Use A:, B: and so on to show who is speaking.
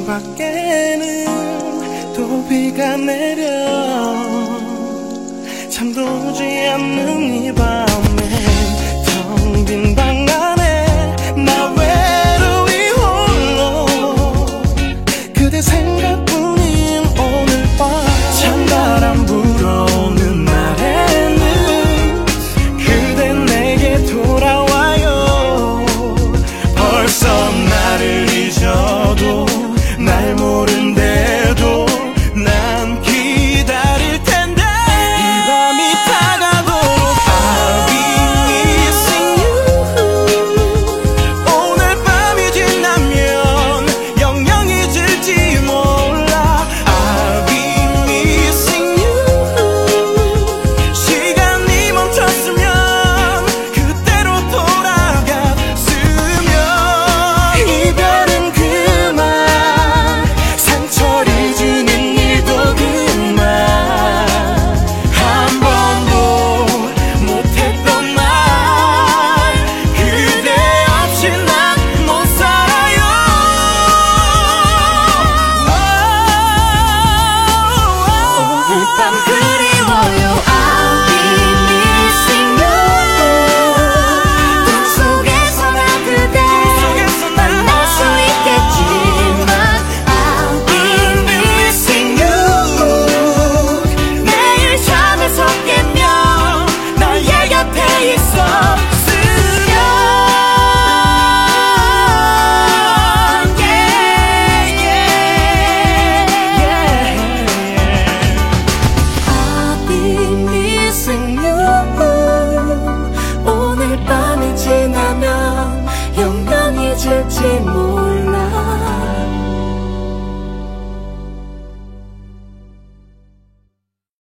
A: 밖에는 또 비가 내려 잠도 오지 않는 이 밤에 텅 빈 방 안에 나 외로이 홀로 그대 생각뿐인 오늘 밤 찬바람 불어오는 날에는 그대 내게 돌아와요. 벌써 나를 잊어도 날 모른대도 난 기다릴 텐데 이 밤이 다가도록 I'll be missing you. 오늘 밤이 지나면 영영 잊을지 몰라. I'll be missing you. 시간이 멈췄으면 그때로 돌아갔으면 이별은 그만 상처를 주는 일도 그만 한 번도 못했던 말 그대 없이 난 못 살아요. 오늘 밤 그리워요. I'll be missing you. 꿈 속에서나 그대 만날 수 있겠지만 I'll be missing you. 매일 잠에서 깨면 나의 곁에 있었으면 I'll be missing you. 오늘 밤이 지나면 영영 잊을지 몰라.